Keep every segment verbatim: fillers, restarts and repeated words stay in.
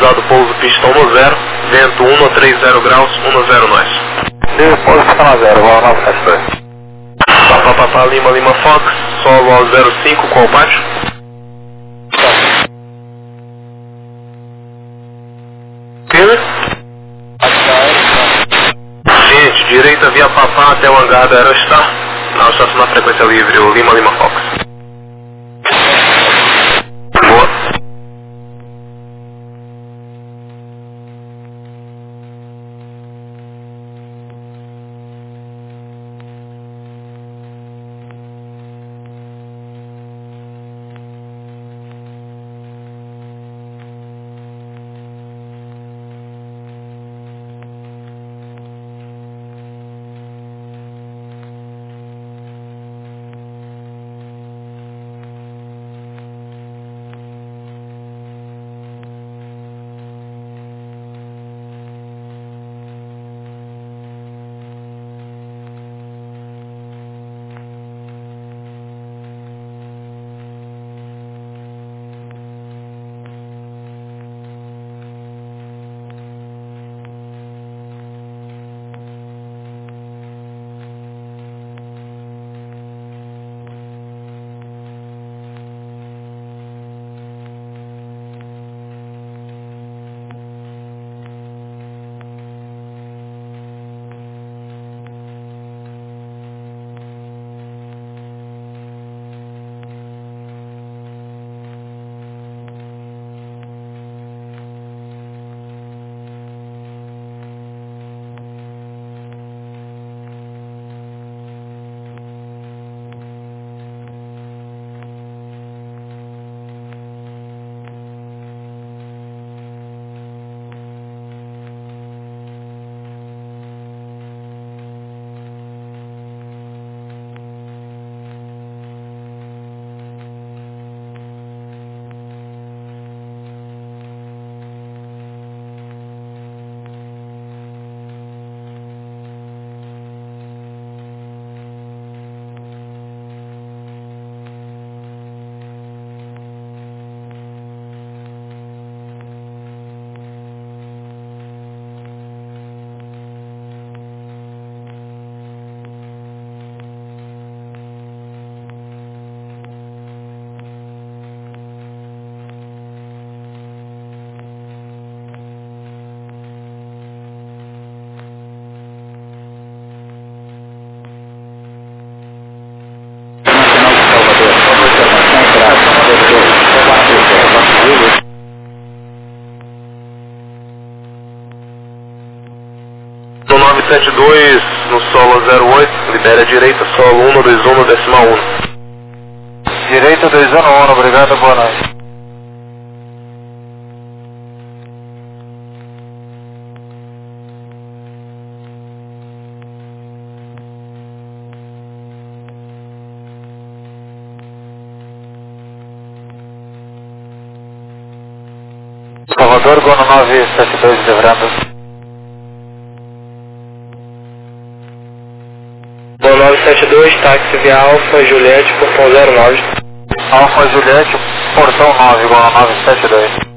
localizado pouso pista um zero, vento um a trinta graus, um zero nós. E pouso pista um zero, voo nove sete dois. Papa Papa Lima Lima Fox, solo ao zero cinco, qual baixo? Firme? Gente, direita via Papá até o hangar da Aerostar. Não, estação na frequência livre, o Lima Lima Fox. Boa. nove sete dois no solo zero oito, libera a direita, solo um dois um, decimal um. Direita dois um um, obrigado, boa noite. Salvador, Gono nove sete dois, livrando. nove sete dois, táxi via Alfa Juliette, portão zero nove. Alfa Juliette, portão nove, Gono nove sete dois.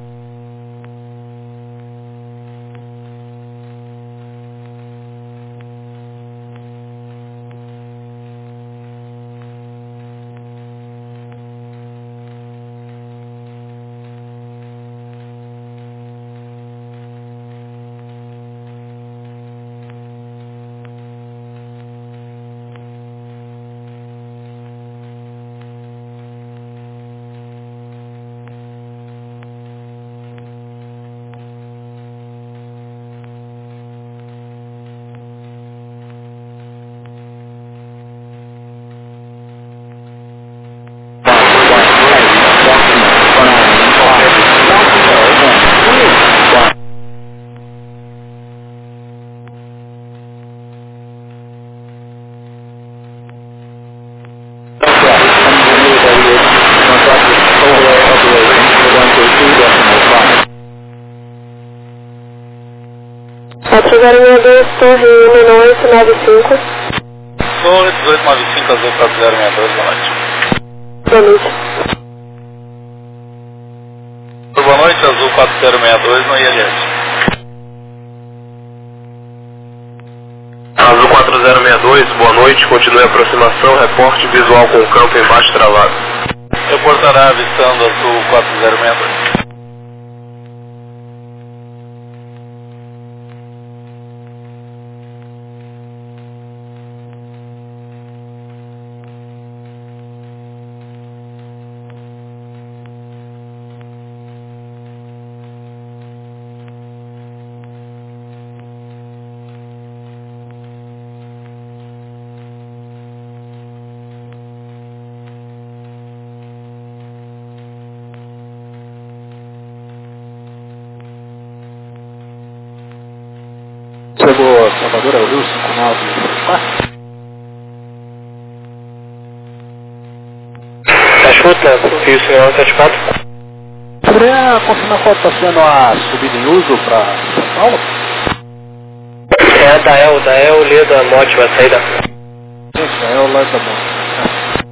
quatro zero seis dois, Torre Illinois nove cinco. Torre dezoito nove cinco, Azul quatro zero seis dois, boa noite. Boa noite. boa noite, Azul quatro zero seis dois no I L S. Azul quatro zero seis dois, boa noite, continue a aproximação, reporte visual com o campo embaixo travado. Reportará avistando Azul quatro zero seis dois. Chegou Salvador ao Rio cinco nove quatro. Tá escutando, Rio cinco nove sete quatro. Poderia confirmar qual está sendo a subida em uso para São Paulo? É a Dael, Dael, Leda, Mote, vai sair da... Isso, é o lado da mão.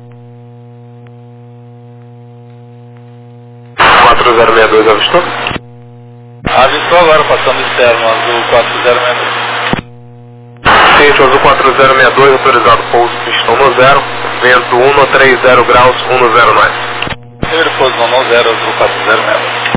quatro zero seis dois, avistou? Avistou agora, passando externo, Azul quatro zero seis dois. Ciente, Azul quatro zero seis dois, autorizado pouso pistão no zero, vento um três zero graus, um zero nove. Ele pouso no zero, Azul quatro zero seis dois.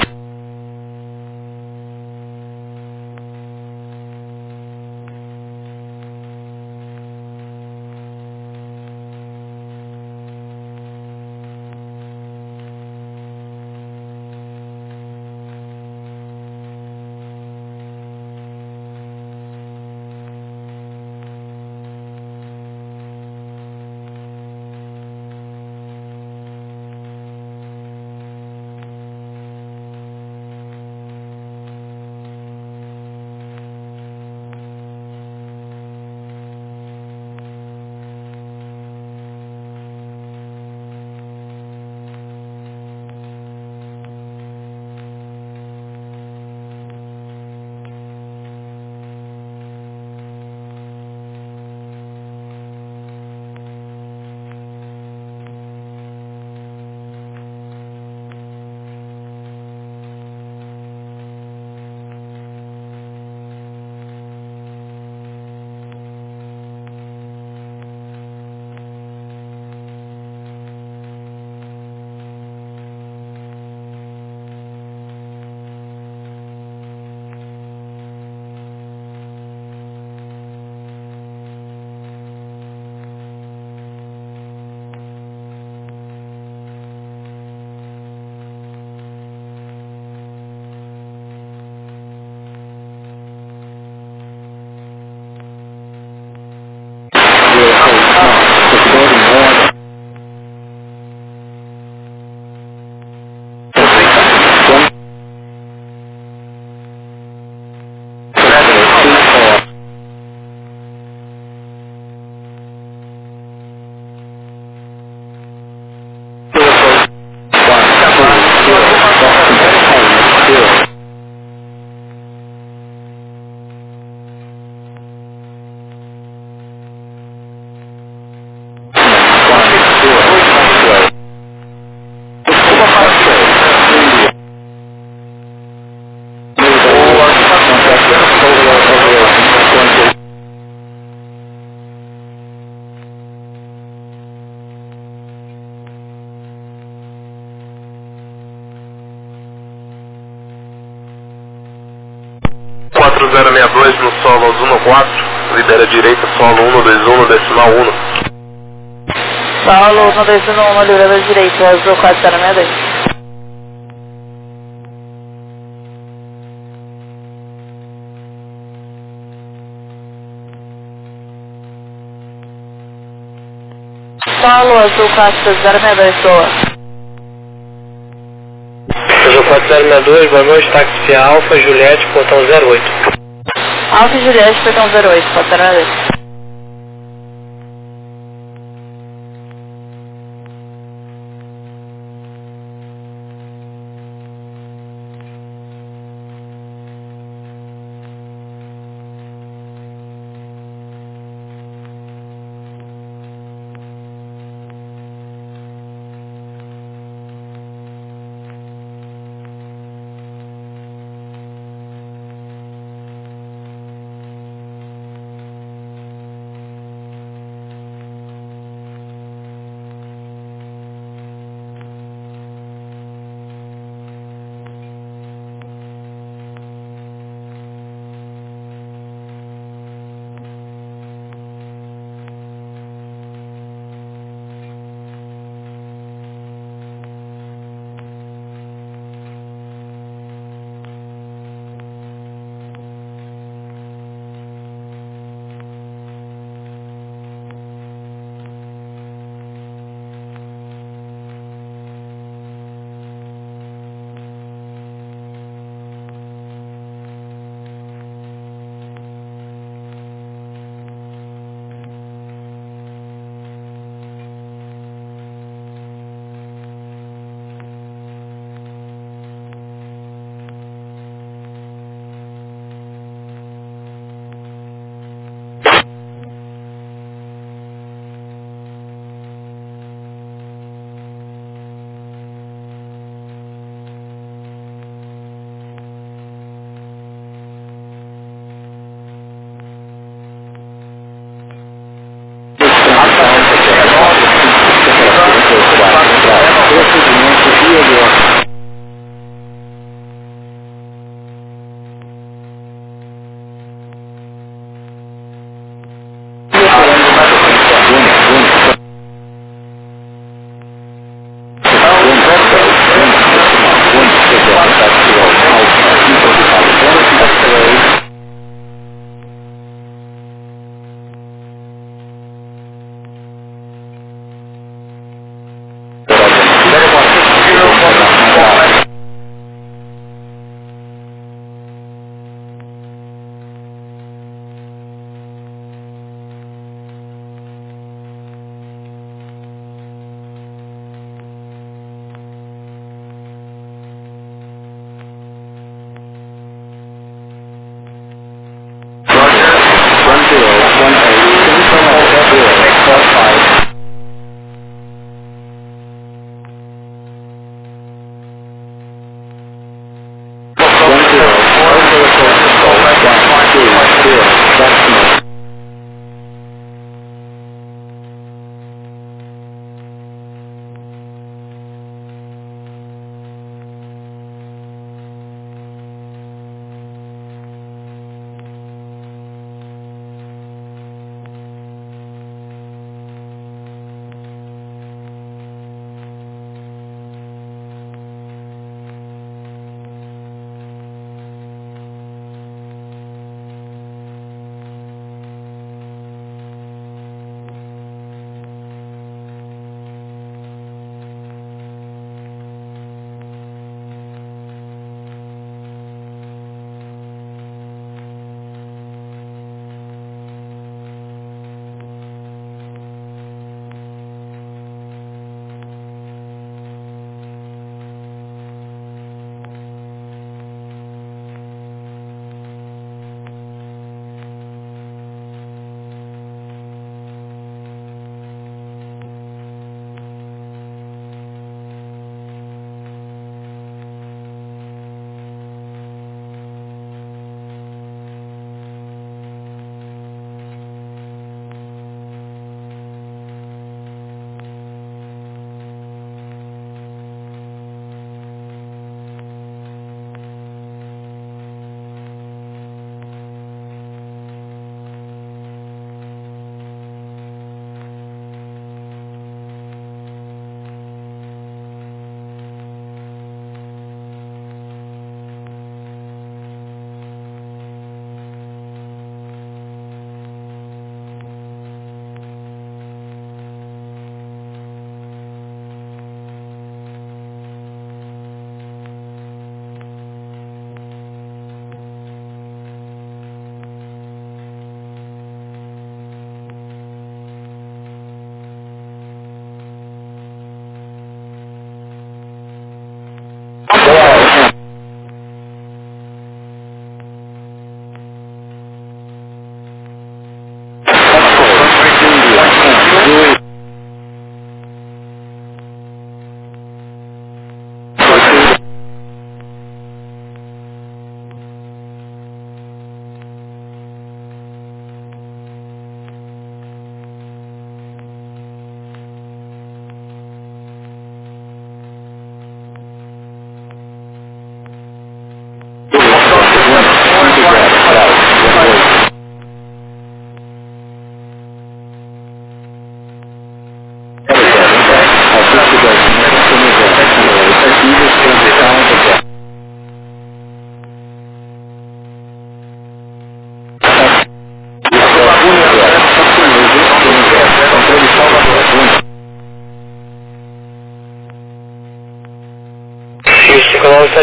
quatro zero seis dois no solo Azul no quatro, lidera direita, solo um dois um, decimal um. Solo um dois um, lidera direita, Azul quatro zero seis dois. Solo Azul quatro zero seis dois, boa. Azul quatro zero seis dois, boa noite, táxi Alfa, Juliette, portão zero oito. Alfa e Juliette, portão zero oito, quatro zero seis dois.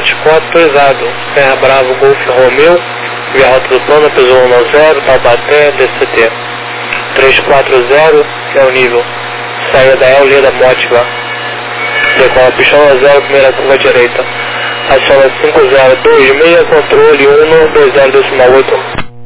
sete quatro, autorizado. Serra Bravo, Golf Romeu, via rota do plano, peso um nove zero, Taubaté, D C T. três quatro zero, é o nível. Saída da El, linha da Mótiva. Decola pistola zero, primeira curva direita. Aciona cinco zero dois seis, controle um dois zero decimal oito.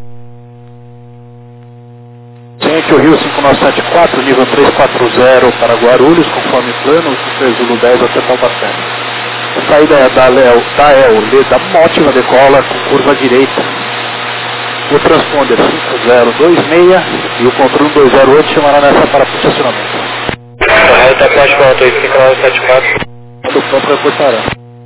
Gente, o Rio cinco nove sete quatro, nível três quatro zero para Guarulhos, conforme plano, Zulu dez até Taubaté. Saída da Léo, da El, linha da Mótiva, decola com curva direita. O transponder cinco zero dois seis e o controle um dois zero oito chamará nessa para estacionamento. Correto, abaixo para o cinco nove sete quatro. Do próprio reportará.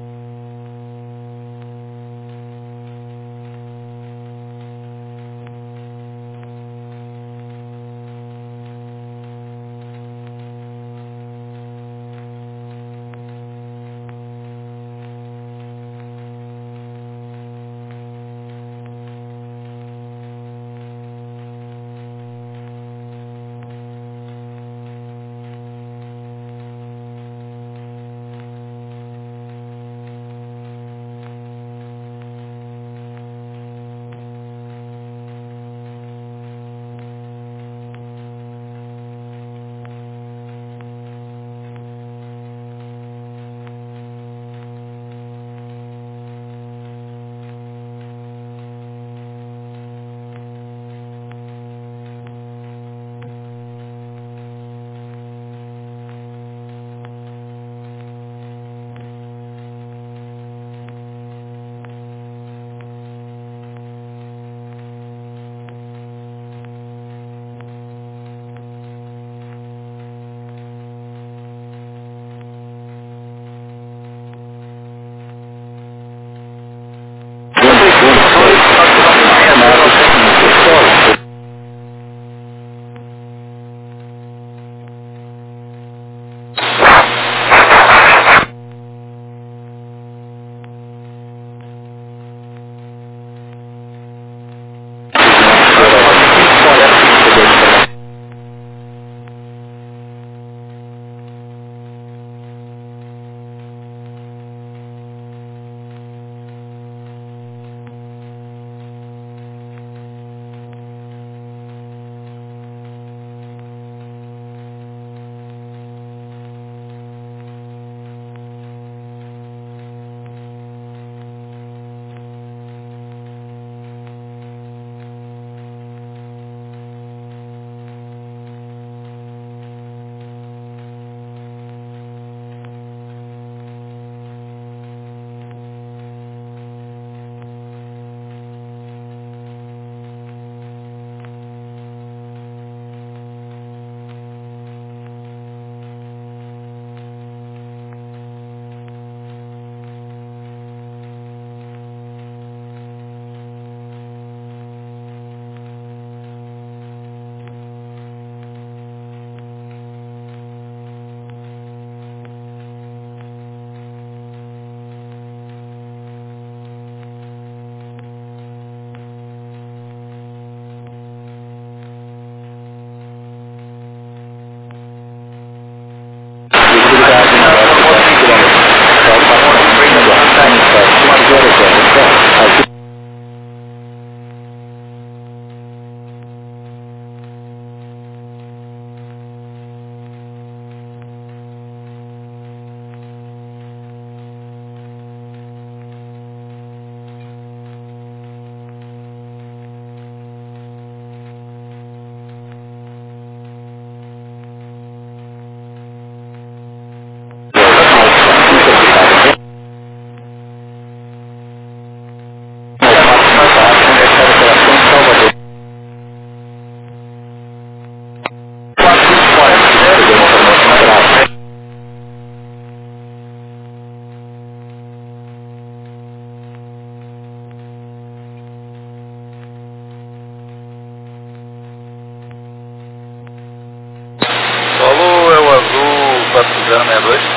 quatro zero seis dois.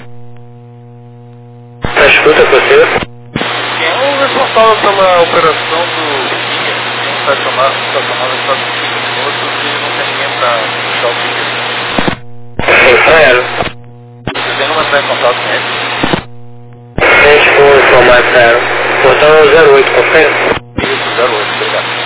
Tá escuta você? Quem é o responsável pela operação do Guia? Tem um estacionado, estacionado só de cinco minutos e não tem ninguém pra puxar o Guia. Sim, Israel. Você tem como entrar em contato com ele? Gente, com mais zero. Portão zero oito, confere? Isso, zero oito, obrigado.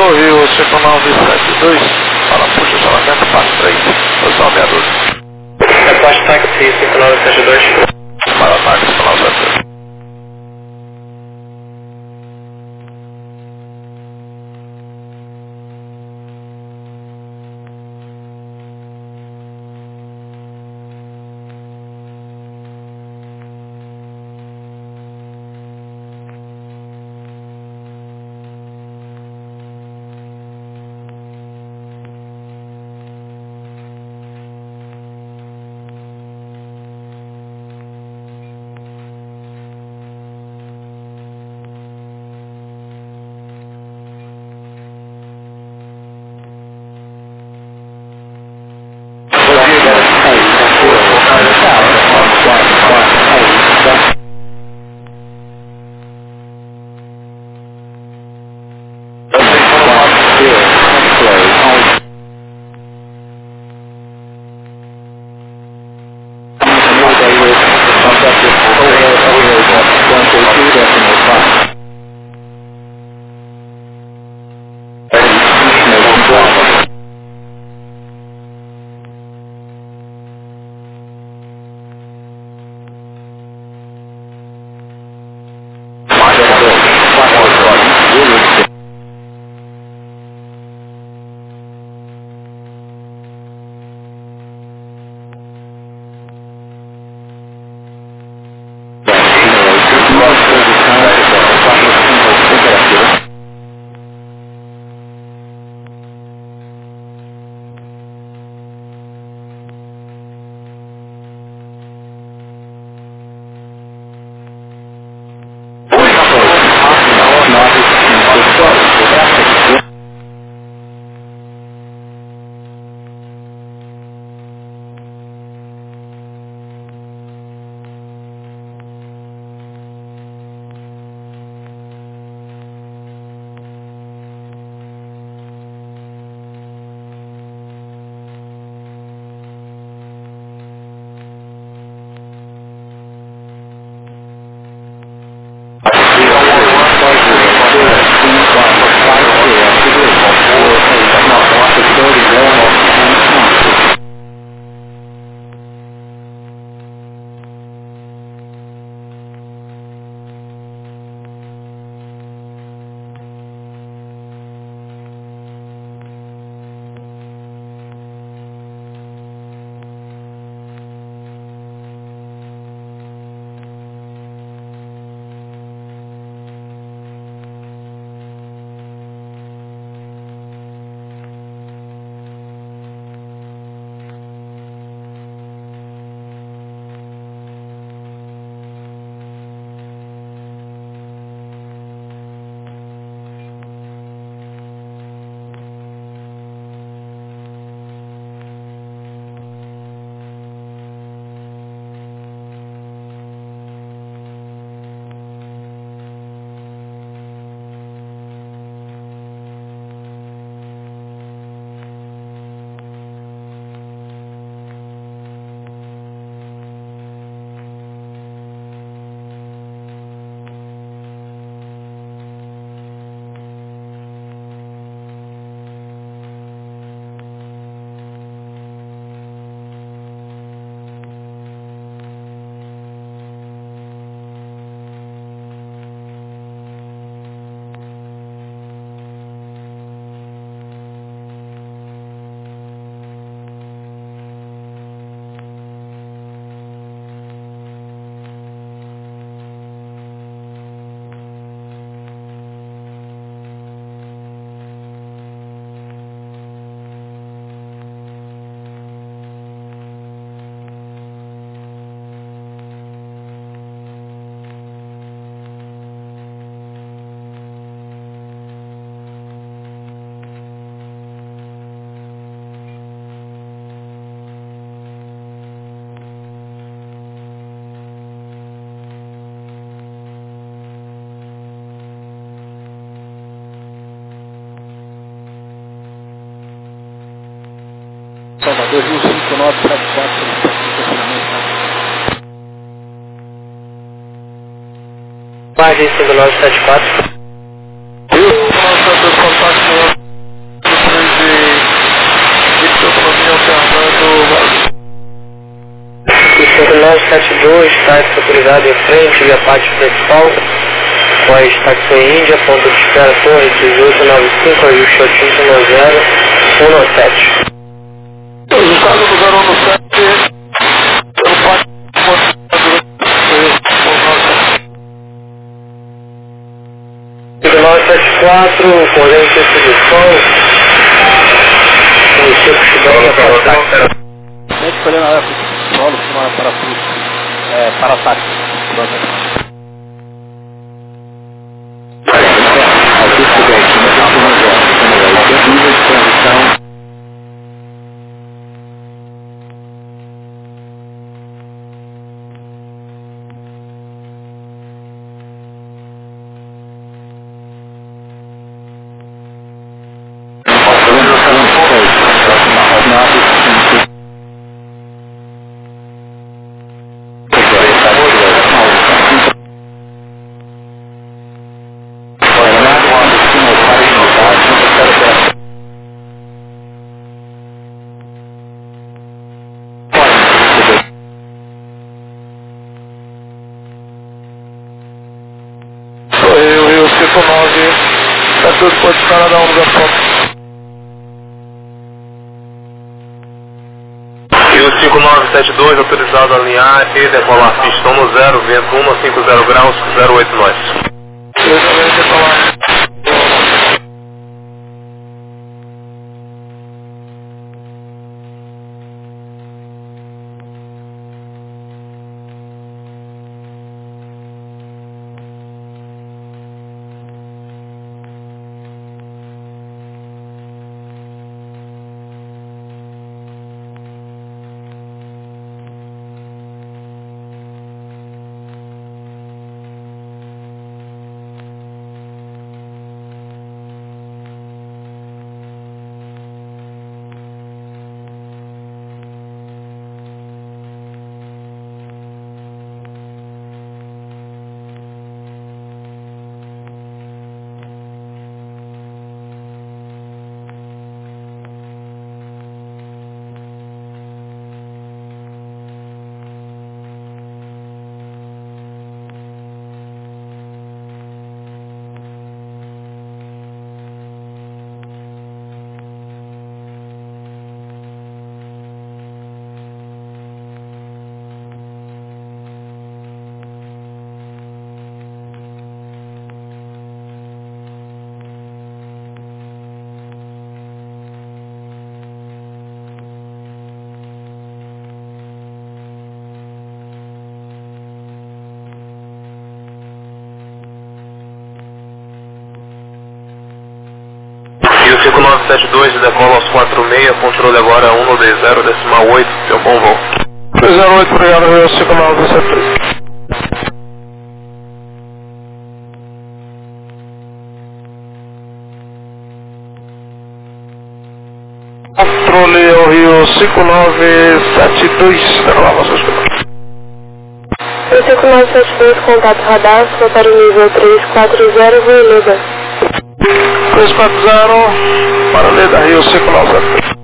Salvador, Rio cinco nove sete dois, para puxa isolamento, passo três, posição meia doze. Repórter táxi cinco nove sete dois. Para táxi cinco nove sete dois. Salvador, Rio cinco nove sete quatro, estacionamento. Margem cinco nove sete quatro. Rio cinco nove sete dois, contato. sete dois, táxi autorizado em frente, via pátio principal, com a Táxi Índia, ponto de espera, torre dezoito nove cinco, ajuste oitenta zero um sete. Resultado do zero um sete, pelo pátio nove sete quatro, corrente de som, município Chibão, para Sempre escolhendo a época, solo, para parafuso, é, para táxi. Pode ficar na um lugar próximo. E o cinco nove sete dois autorizado a alinhar e decolar pistão no zero, vento um a cinquenta graus, zero oito nós. Exatamente, decolar. E o cinco nove sete dois decola aos quatro seis, controle agora um no D zero, decimal oito, seu bom voo. D zero oito, obrigado, meu cinco nove sete dois. Controle ao Rio cinco nove sete dois, decolar vocês comigo. O cinco nove sete dois, contato radar, só para o nível três quatro zero, Leda. três quatro zero, para Leda, Rio cinco nove sete dois.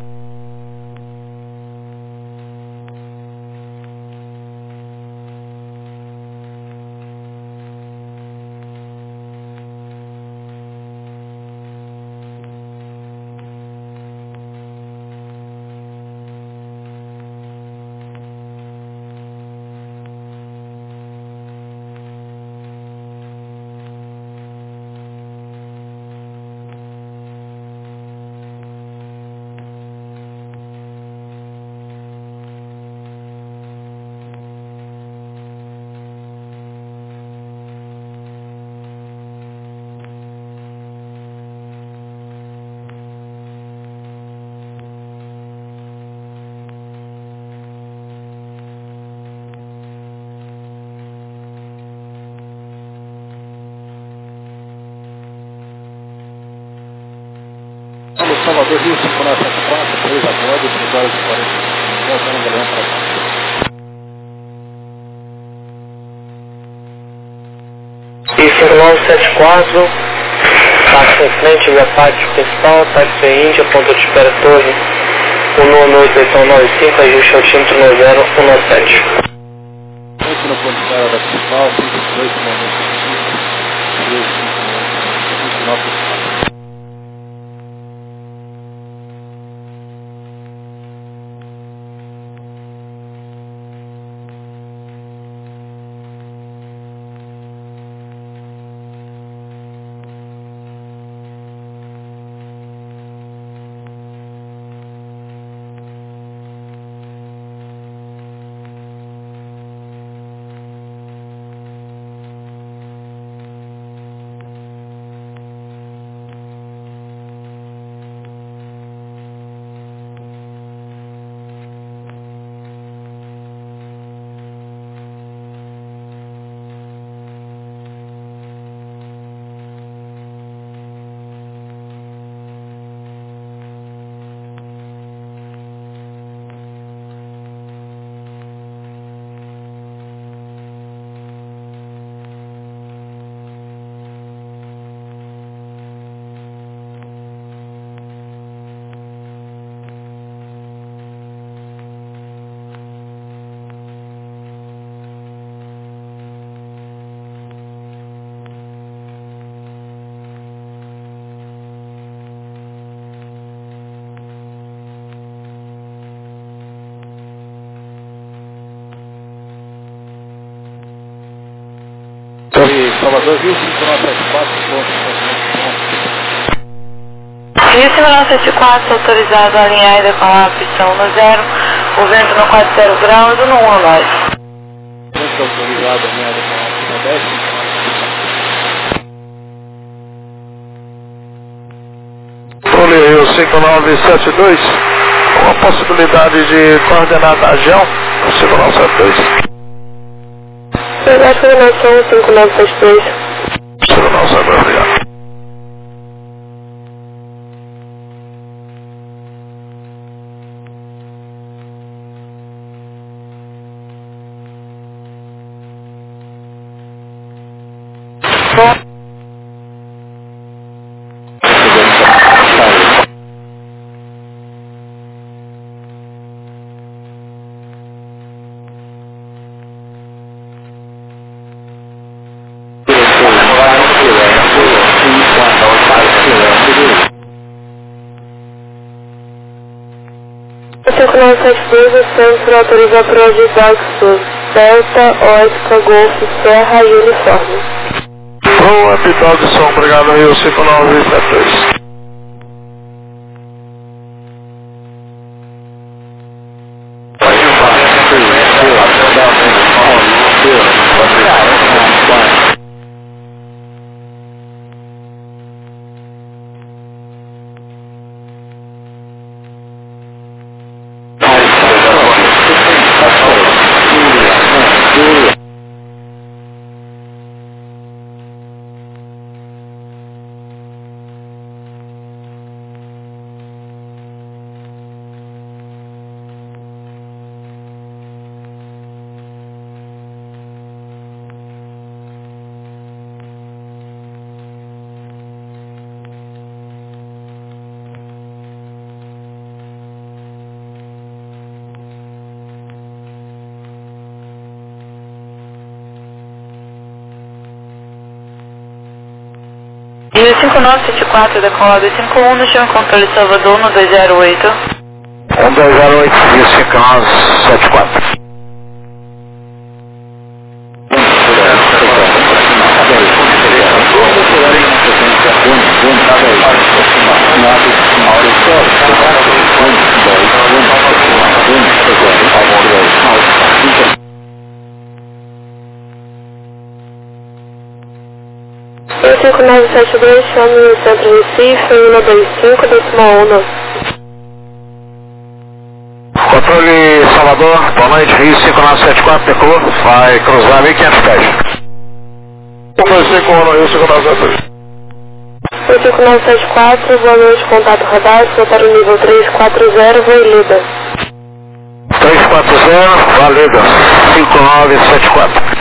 Salvador, Rio cinco nove sete quatro, três a bordo, três horas e quarenta e cinco, voltando o Galeão para cá. E cinco nove sete quatro, táxi em frente, via pátio principal, táxi Índia, ponto de espera torre, um nono oito oito nove cinco, ajuste altímetro no zero um sete. no ponto de da principal, cinco dois momento de vinte e nove. Salvador, Rio cinco nove sete quatro, Rio cinco nove sete quatro, autorizado a alinhar e decolar a pistão no zero, o vento no quatro zero graus e no um a nós. Vento autorizado a alinhar e decolar a pistão dez, Folha Rio cinco nove sete dois, uma possibilidade de coordenar a região, cinco nove sete dois. Verdade, coordenação cinco nove sete dois. cinco nove sete dois, obrigado. Bom. cinco nove sete dois, o centro autoriza para o Sul, Delta, Oscar, Golf, Serra e Uniforme. Pro Epidog Som, obrigado, Rio cinco nove sete dois. Rio cinco nove sete quatro, decola dois cinco um, no chão controle Salvador no dois zero oito. um dois zero oito, Rio cinco nove sete quatro. cinco nove sete dois, chame o centro Recife, um dois cinco, decimal um. Controle Salvador, boa noite, Rio cinco nove sete quatro, decolou, vai cruzar mil e quinhentos pés. um dois cinco um, Rio cinco nove sete dois. cinco nove sete quatro, boa noite, contato radar, para o nível três quatro zero, Valida. três quatro zero, Valida, cinco nove sete quatro.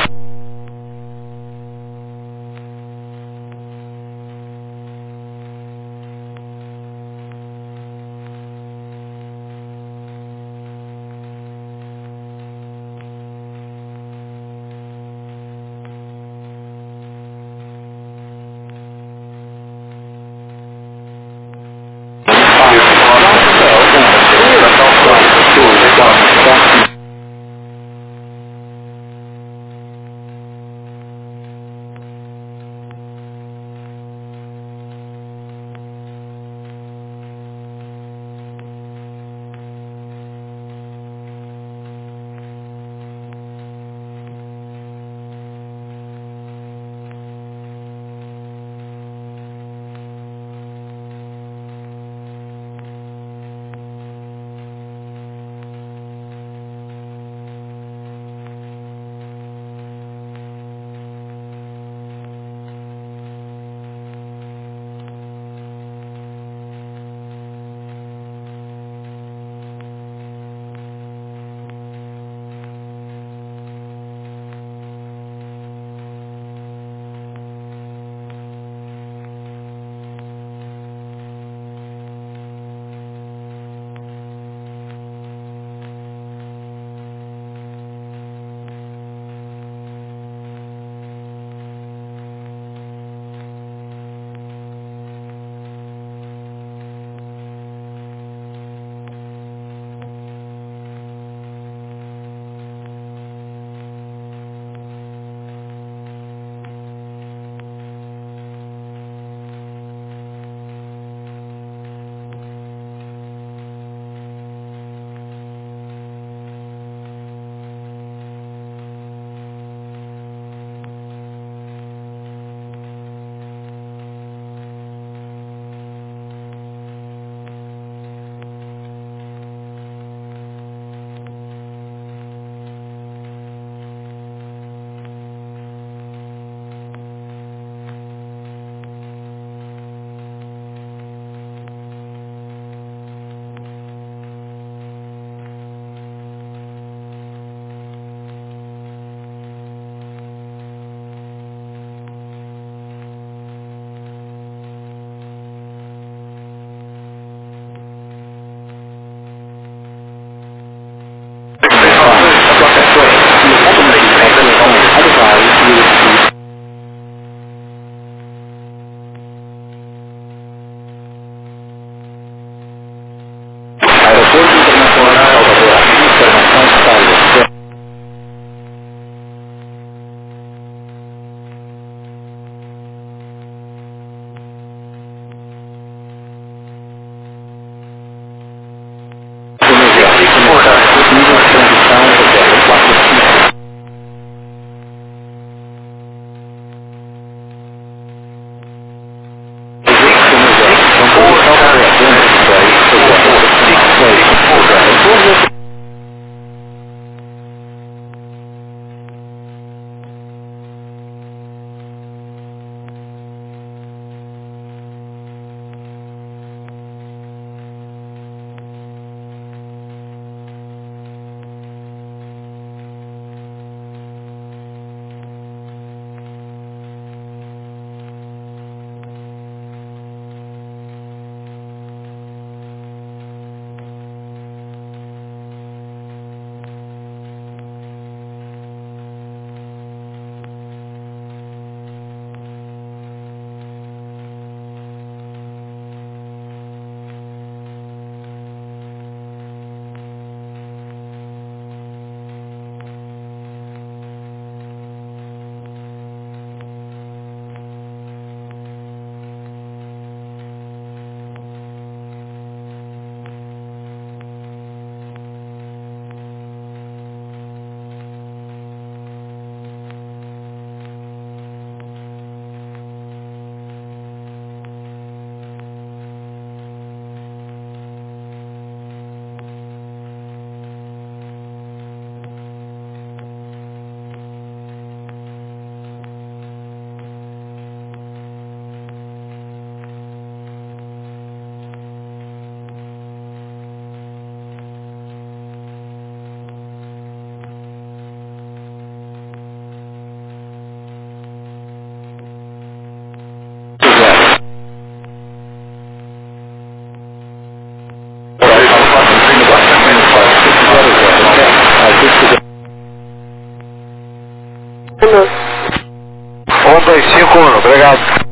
Obrigado.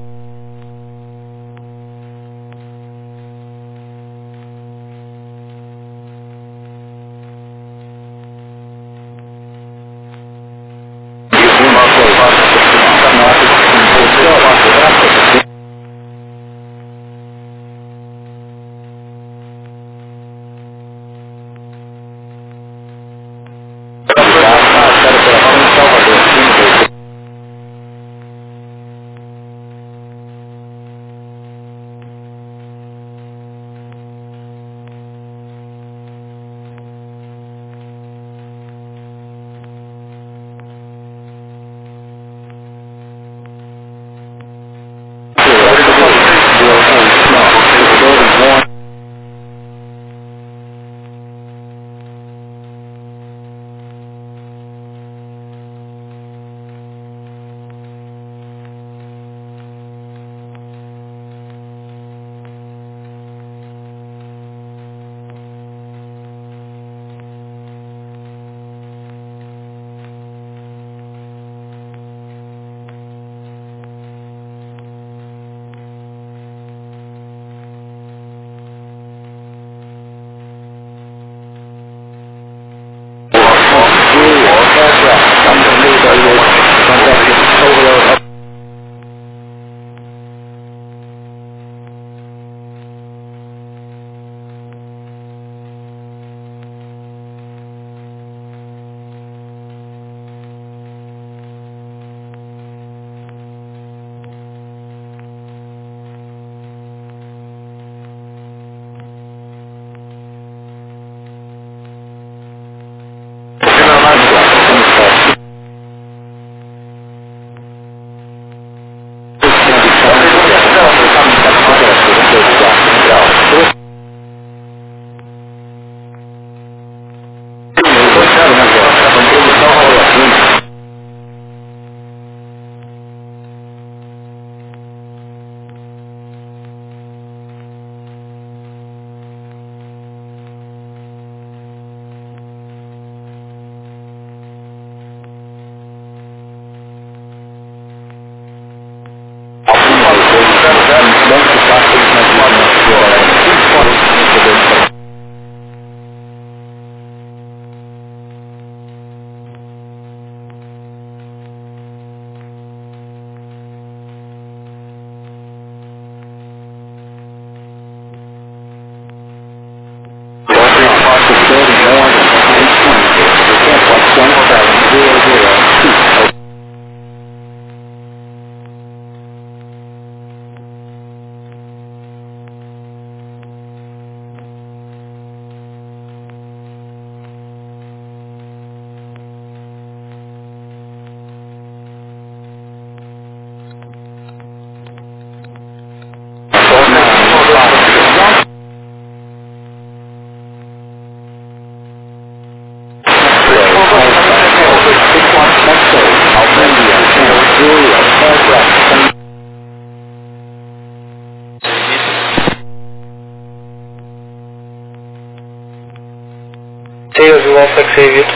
Tails, o Alpha X Vitor.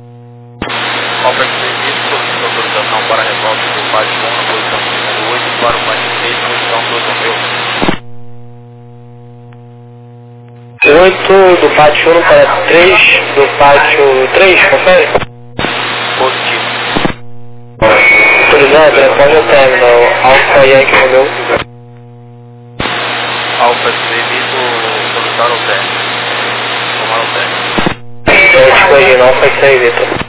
Alpha X Vitor, solicita autorização para ressalto do pátio um na posição número oito para o pátio seis na posição dois meu. oito do pátio um para três, do pátio três, confere? Positivo. Autorizado, responde ao terminal Alpha Yankee Romeo. Alpha X Vitor, solicitar o término. Tomar o término. Gente, corrigindo, Alpha X Vitor.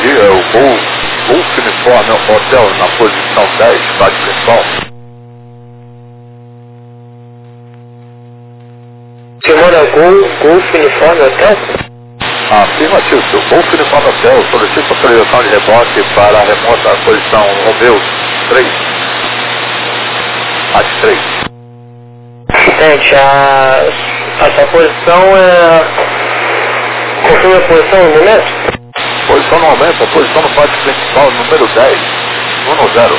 dia, é o Gol, Golf Uniforme Hotel na posição dez, base principal. Simona Gol, Golf Uniforme Hotel? Afirmativo, seu Golf Uniforme Hotel solicita autorização de rebote para a remota posição Romeu três. A D três. Gente, a, a sua posição é... Confirma a posição no momento? Posição no momento, a posição no base principal, número dez, um zero.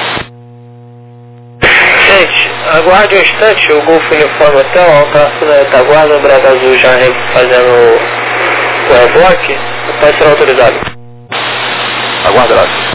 Gente, aguarde um instante, o Golf Uniforme Hotel, alta na retaguarda, o Brega Azul já fazendo o reboque, pode ser autorizado. Aguardará.